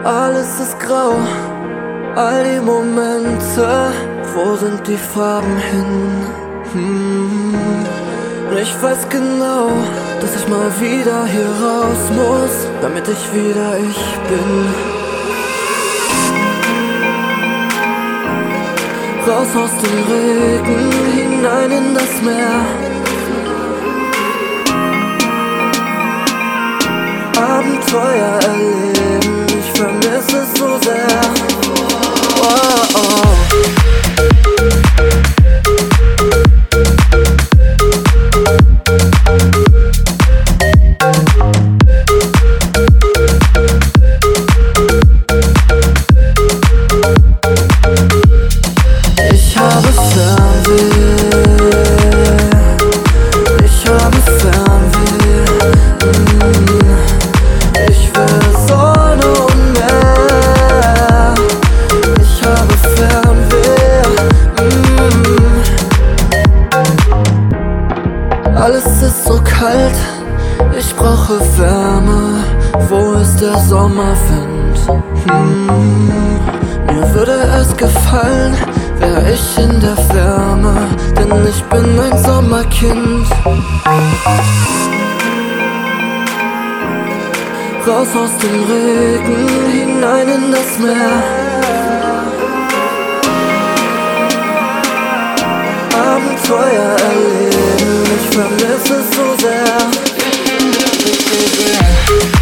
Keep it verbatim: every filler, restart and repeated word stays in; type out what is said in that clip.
Alles ist grau, all die Momente, wo sind die Farben hin? Hm. Ich weiß genau, dass ich mal wieder hier raus muss, damit ich wieder ich bin. Raus aus dem Regen, hinein in das Meer. Abenteuer erleben, ich vermisse es so sehr. Oh, oh. Ich habe Fernweh, ich habe Fernweh. Mm. Ich will Sonne und Meer. Ich habe Fernweh. Mm. Alles ist so kalt, ich brauche Wärme. Wo ist der Sommerwind? Hm. Mir würde es gefallen, wär ich in der Wärme, denn ich bin ein Sommerkind. Raus aus dem Regen, hinein in das Meer. Abenteuer erleben, ich vermisse es so sehr.